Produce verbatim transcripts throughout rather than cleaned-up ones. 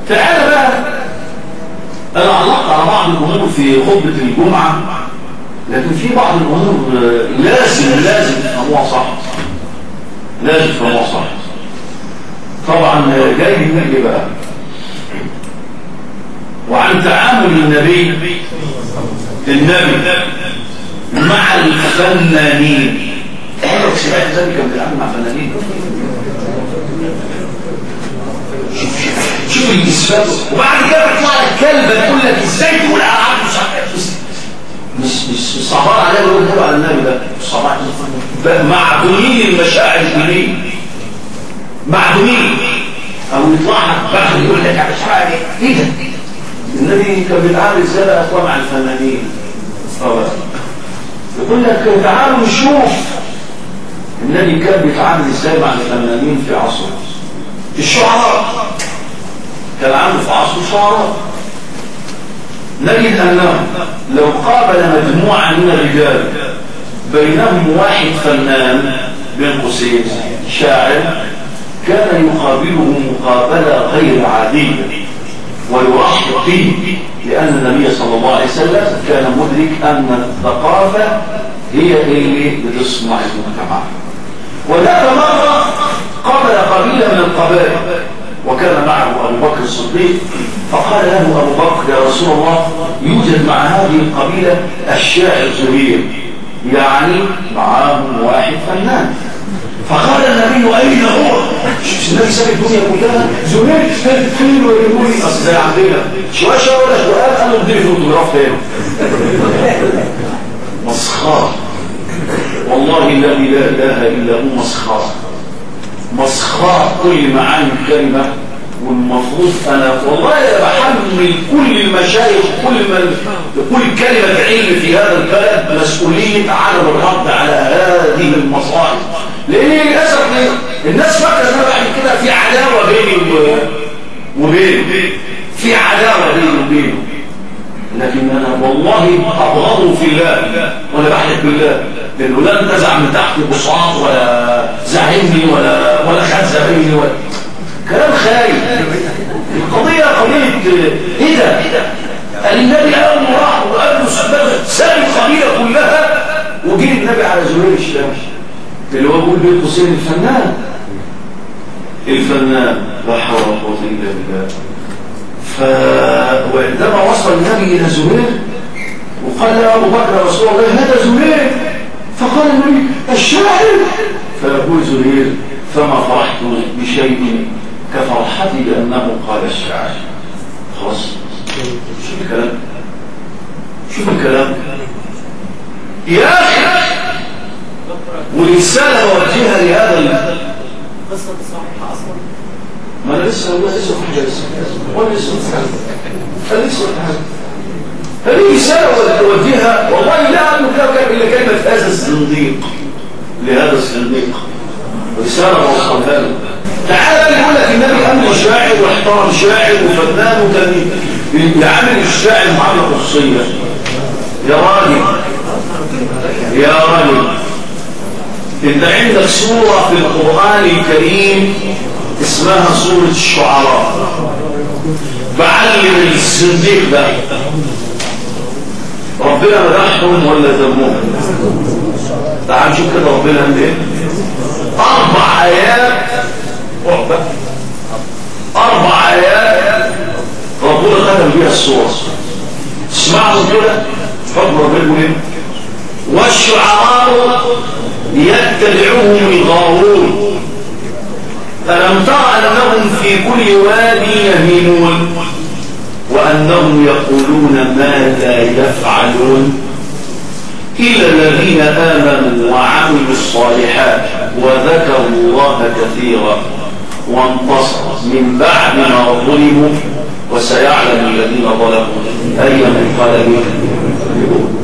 تعالى بقى، انا علقت على بعض الامور في خطبه الجمعه، لكن في بعض الامور لازم لازم تفهموها صح، لازم تفهموها صح. طبعا جاي النبي بقى وعن تعامل النبي النبي مع الفنانين. عمرك سمعت النبي كان بيتعامل مع فنانين؟ شوف شوف شوف الاسفاف، وبعد كده بيطلع لك كلبه تقول لك ازاي تقول على عبد مش مش مش صعبان عليه يقول له على النبي ده مش صعبان، معدومين المشاعر الدينيه، معدومين. او يطلع لك بحر يقول لك على شعر ايه ده؟ النبي كان بيتعامل ازاي بقى مع الفنانين؟ اه يقول لك تعالوا نشوف النبي كان بيتعامل ازاي مع الفنانين في عصره. الشعراء كان عنده في عصره شعراء، نجد انه لو قابل مجموعه من الرجال بينهم واحد فنان بين قوسين شاعر، كان يقابله مقابله غير عاديه ويرحب به، لأن النبي صلى الله عليه وسلم كان مدرك أن الثقافة هي اللي بتصنع المجتمع. وذات مرة قابل قبيلة من القبائل وكان معه أبو بكر الصديق، فقال له أبو بكر يا رسول الله يوجد مع هذه القبيلة الشاعر زهير، يعني معهم واحد فنان. فقال النبي أين هو؟ النبي ساب الدنيا كلها زهير فين ويقول لي أصل زي عندنا شوية شوية ولا سؤال قالوا اديني فوتوغراف تاني. مسخرة والله الذي لا إله إلا هو، مسخرة مسخرة كل معاني الكلمة. والمفروض أنا والله بحمل كل المشايخ كل من كل كلمة علم في هذا البلد مسؤولية عدم الرد على هذه المصائب، لأن للأسف الناس فاكرة أن بعد كده في عداوة بيني وبينه، في عداوة بيني وبينه، لكن أنا والله أبغضه في الله ولا بحلف بالله، لأنه لا انتزع من تحت بصعات ولا زعمني ولا ولا خد زبيني ولا كلام خايف. القضية قضية ايه ده؟ النبي أول راح وقال له ساب القبيلة كلها وجي النبي على زهير الشامش اللي هو بيقول بين قوسين الفنان الفنان لا حول ولا قوة إلا بالله. ف وعندما وصل النبي إلى زهير وقال يا أبو بكر رسول الله هذا زهير، فقال النبي الشاعر، فيقول زهير فما فرحت بشيء كفرحتي بأنه قال الشاعر. خلاص شوف الكلام، شوف الكلام يا أخي. ورسالة وجهها لهذا قصة صحيحة أصلا، ما أنا لسه والله لسه حاجة لسه ولا لسه حاجة لسه حاجة. هذه رسالة توجهها والله لا أملك إلا كلمة هذا الزنديق لهذا الزنديق، رسالة وصلها له. تعالى يقول لك النبي أمر شاعر واحترم شاعر وفنان وكان يعامل الشاعر معاملة خصوصية. يا راجل يا راجل انت عندك سورة في القرآن الكريم اسمها سورة الشعراء، بعلم الزنديق ده ربنا مدحهم ولا ذمهم؟ تعال نشوف كده ربنا قال ايه. اربع ايات اربع ايات ربنا ختم بيها السورة، اسمعوا كده حكم ربنا ايه. والشعراء يتبعهم الغاوون ألم تر أنهم في كل واد يهيمون وأنهم يقولون ما لا يفعلون إلا الذين آمنوا وعملوا الصالحات وذكروا الله كثيرا وانتصروا من بعد ما ظلموا وسيعلم الذين ظلموا أي منقلب يفلحون.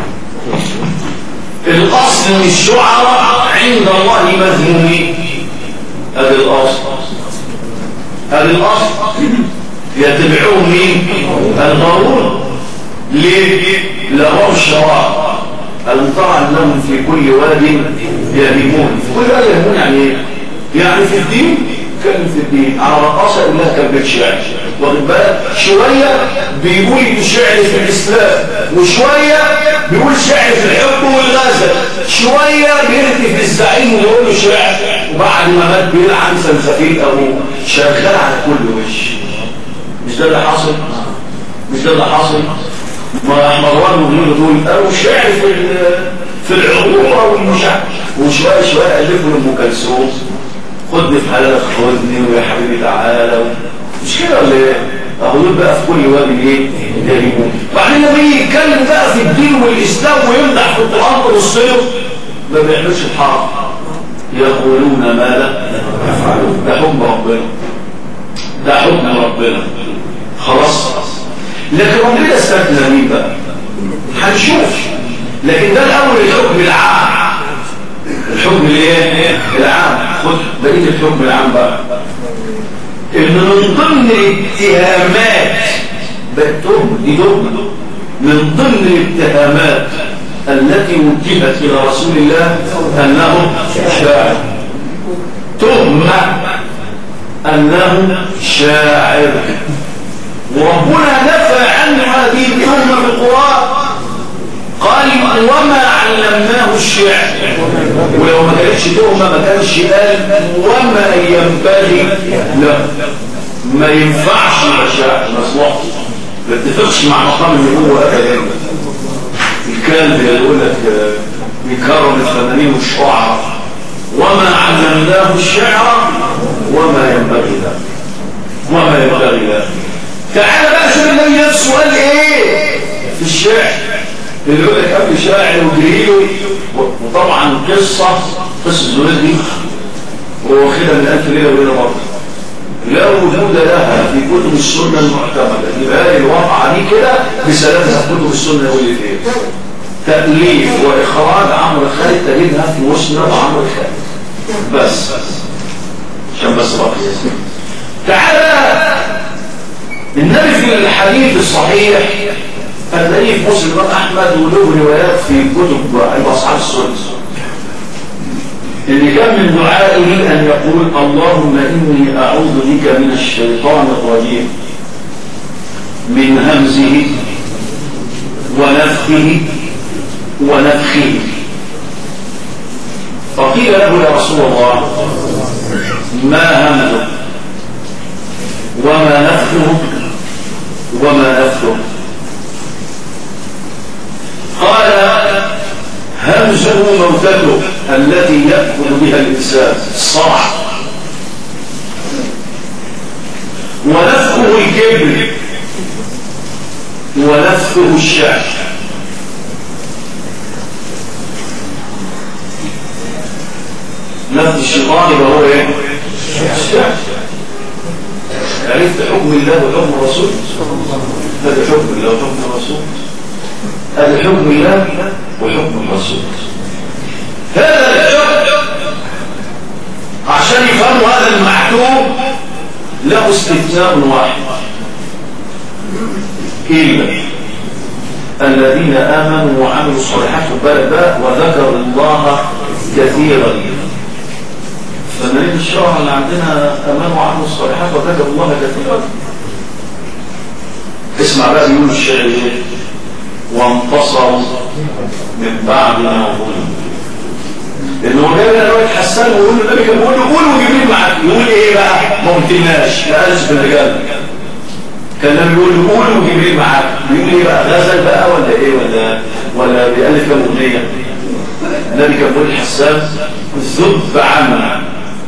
الأصل من الشعراء عند الله مذمومين، هذا الأصل هذا الأصل يتبعون مين؟ الغاوون. ليه؟ لهم شراء. ألم ترى أنهم في كل واد يهيمون. في كل واد يهيمون يعني ايه؟ يعني في الدين يتكلم في الدين على رقاصة يقول لها كلمة شعر، واخد بالك؟ شوية بيقول شعر في الإسلام، وشوية بيقول شعر في الحب والغزل، شوية بيهتف الزعيم ويقول له شعر، وبعد ما مات بيلعن سلسفيل أبوه، شغال على كل وش. مش ده اللي حاصل؟ مش ده اللي حاصل؟ ما مروان وغيره دول قالوا شعر في في العروبة والمشاعر، وشوية شوية ألفوا لأم كلثوم خدني في حلالك خدني ويا حبيبي تعالى، مش كده ولا ايه؟ اهو دول بقى في كل وادي ايه؟ يهيمون. بعدين لما يجي يتكلم بقى في الدين والاسلام ويمدح في القران والصيف ما بيعملش الحرام. يقولون ما لا يفعلون، ده حكم ربنا، ده حكم ربنا خلاص. لكن ربنا استثنى مين بقى؟ هنشوف. لكن ده الاول الحكم العام، الحكم الايه؟ العام. خد بقيه الحكم العام بقى. ان من ضمن الاتهامات بالتهم دي تهمه، من ضمن الاتهامات التي وجهت الى رسول الله انه شاعر، تهمه انه شاعر، وربنا نفى عنه هذه التهمه في القران، قال وما علمناه الشعر. ولو ما كانتش تهمه ما كانش قال وما ينبغي له، ما ينفعش الشعر مصلحته، ما اتفقش مع مقام النبوه ابدا. الكلب يقول لك بيكرم الفنانين والشعراء، وما علمناه الشعر وما ينبغي له، وما ينبغي له. تعالى بقى شوف النبي نفسه قال ايه في الشعر، اللي يقول لك قبل شاعر وجريله. وطبعا قصه قصه زويل دي واخدها من ألف ليله وليله برضه لا وجود لها في كتب السنه المعتمده. يبقى الواقعه دي كده بسلامها في كتب السنه واللي فيها تاليف واخراج عمرو خالد، تجدها في مسند عمرو خالد بس عشان بس بقى. تعالى النبي في الحديث الصحيح هتلاقيه في مسلم الإمام أحمد وله روايات في كتب أصحاب السنة، اللي كان من دعائه أن يقول اللهم إني أعوذ بك من الشيطان الرجيم، من همزه ونفخه ونفخه. فقيل له يا رسول الله ما همزه وما نفخه وما نفخه؟ قال همزه موتته التي يأكل بها الإنسان الصرع، ونفخه الكبر، ونفخه الشعر. نفخ الشيطان يبقى هو ايه؟ الشعر. عرفت حكم الله وحكم الرسول؟ هذا حكم الله وحكم الرسول، هذا حكم الله وحكم الرسول. هذا الحكم عشان يفهموا هذا المحكوم له استثناء واحد، إلا الذين آمنوا وعملوا الصالحات وبلغ وذكروا الله كثيرا. فنريد الشرع اللي عندنا آمنوا وعملوا الصالحات وذكروا الله كثيرا. اسمع بقى بيقول الشعر ايه؟ وانتصروا من بعد ما ظلموا. لانه جاي لنا روايه حسان ويقول له النبي كان بيقول له قول وجبريل معاك، يقول ايه بقى؟ ما قلتلناش، لا ألف بالرجال. كان النبي بيقول له قول وجبريل معاك، بيقول ايه بقى؟ غزل بقى ولا ايه ولا ولا بيألف كام اغنيه؟ النبي كان بيقول لحسان ذب عنا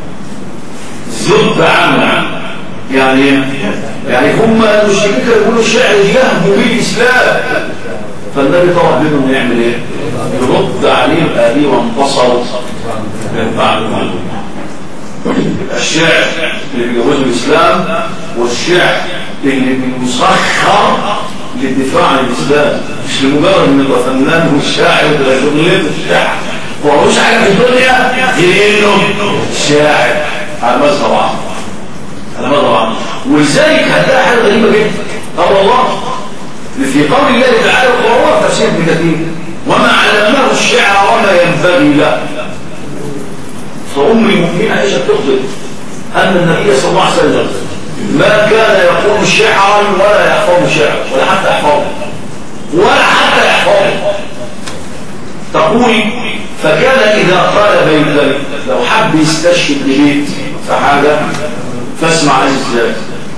ذب عنا، يعني يعني هم المشركين كانوا يقولوا الشعر يهبوا به الاسلام، فالنبي طلب منهم يعمل ايه؟ يرد عليهم ابي وانتصروا من بعد ما الشعر اللي بيجوزوا الاسلام والشعر اللي بيسخر للدفاع عن الاسلام، مش لمجرد ان يبقى فنان والشاعر وده شغلته الشعر، هو مش حاجه في الدنيا غير انه شاعر على مذهب عام، على مذهب عام. ولذلك هتلاقي حاجه غريبه جدا، اه والله في قول الله تعالى وهو تفسير ابن كثير وما علمناه الشعر وما ينبغي له. فأم المؤمنين عائشة بتخطئ أن النبي صلى الله عليه وسلم ما كان يقول شعرا ولا يحفظ شعرا ولا حتى يحفظه ولا حتى يحفظه. تقول فكان إذا قال بيتا لو حب يستشهد ببيت فحاجة فاسمع ازاي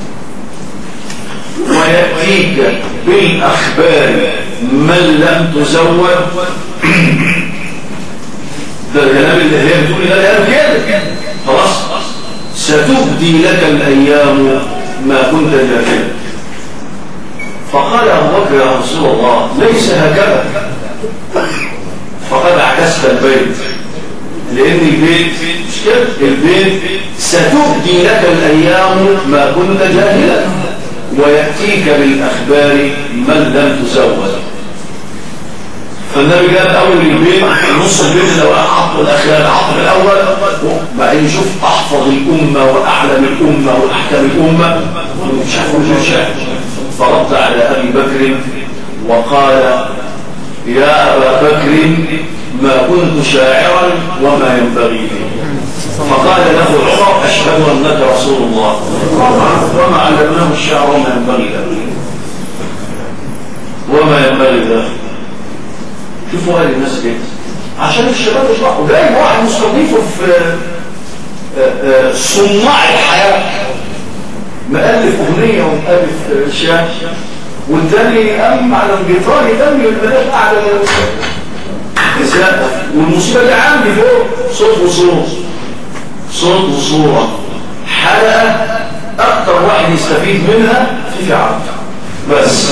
ويأتيك بالأخبار من لم تزوج. ده الكلام اللي هي بتقول ده الكلام كده خلاص. ستبدي لك الأيام ما كنت جاهلا. فقال أبو بكر يا رسول الله ليس هكذا، فقد عكست البيت، لأن البيت مش كده، البيت ستبدي لك الأيام ما كنت جاهلا ويأتيك بالأخبار من لم تزوج. فالنبي جاب أول البيت نص البيت لو حط الأخير حط الأول بعدين يشوف أحفظ الأمة وأعلم الأمة وأحكم الأمة مش عارف شيء. فرد على أبي بكر وقال يا أبا بكر ما كنت شاعرا وما ينبغي لي. فقال له عمر أشهد أنك رسول الله وما علمناه الشعر وما ينبغي له وما ينبغي له. شوفوا هذه الناس كده عشان الشباب يشرحوا. جاي واحد مستضيفه في صناع الحياة مؤلف أغنية ومؤلف شعر والتاني قام على الجيتار يدمي البنات قاعدة نساء والموسيقى دي عندي فوق صوت وصوت صوت وصورة حلقة أكتر واحد يستفيد منها في فعل بس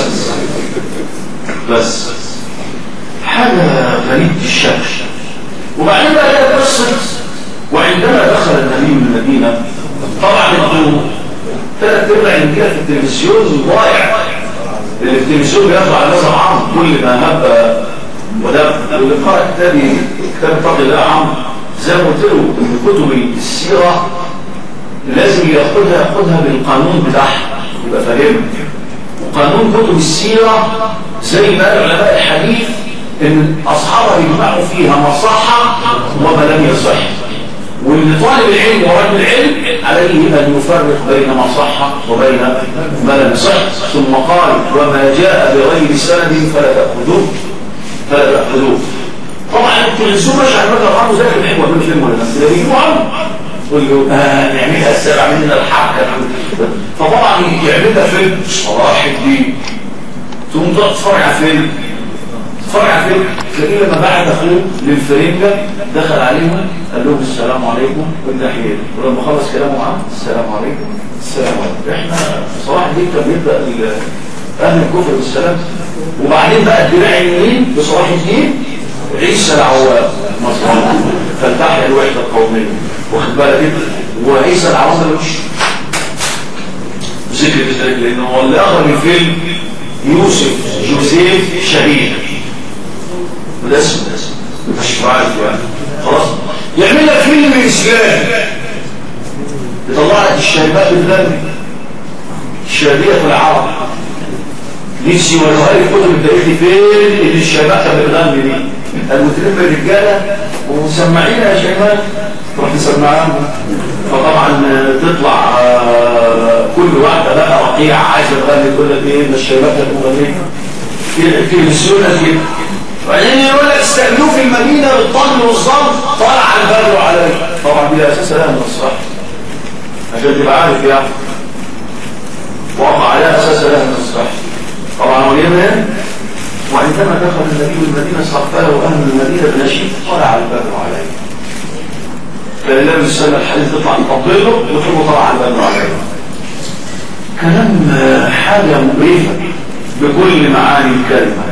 بس حاجة غريب الشكل. وبعدين بقى لها قصة وعندما دخل النبي من المدينة طبعا انتوا ثلاث ارباع الرجاله في التلفزيون ضايع. التلفزيون بياخد على نظر عام كل ما هب ودب. واللي قرأ كتابي كتاب اتقي الله عام زي ما قلت له ان كتب السيرة لازم ياخدها ياخدها بالقانون بتاعها يبقى فاهم. وقانون كتب السيرة زي ما قال علماء الحديث ان اصحابها يجمعوا فيها مصحة وما لم يصح. وان طالب العلم ورجل العلم عليه ان يفرق بين ما صح وبين ما لم يصح. ثم قال وما جاء بغير سند فلا تاخذوه فلا تاخذوه. طبعا التلفزيون مش على المدى العام زي الحكمه كل فيلم ولا نفس اللي يجوا عنه يقول له اه نعملها السبع مننا الحبكه. فطبعا يعملها فيلم صلاح الدين تقوم تقعد تتفرج على فيلم تتفرج على فيلم تلاقيه لما بعت اخوه للفرنجه دخل عليهم قال لهم السلام عليكم والتحيه. ولما خلص كلامه معاه السلام عليكم السلام عليكم. احنا صلاح الدين كان بيبدا اهل الكفر بالسلام. وبعدين بقى الدراع اليمين بصلاح الدين عيسى العوام مظلوم فالتحيا الوحده القوميه واخد بالك وعيسى العوام ملوش ذكر ذلك لانه هو اللي اخرج الفيلم يوسف جوزيف شهيد وده اسمه ده اسمه مش عارف يعني خلاص. يعمل لك فيلم اسلامي يطلع لك الشيبات بالغني الشهاديه في العرب نفسي والوهاري كتب التاريخي فين اللي الشباب كانت بتغني دي المتلم الرجاله ومسمعين يا شباب تروح تسمعها. فطبعا تطلع كل واحده بقى رقيعه عايزه تغني تقول لك ايه ده الشباب كانت مغنيه في التلفزيون كده. وبعدين يقول لك استقبلوه في المدينه بالطن والصمت طالع البدر عليه. طبعا دي اساسا لها من الصح عشان تبقى عارف يعني وقع عليها اساسا لها من الصح طبعا. ولينا وعندما دخل النبي المدينة استقبله أهل المدينة بنشيد طلع البدر عليه. فلله السنة الحديث تطلع تطبيله يطلب طلع البدر عليه. كلام حاجة مؤلفة بكل معاني الكلمة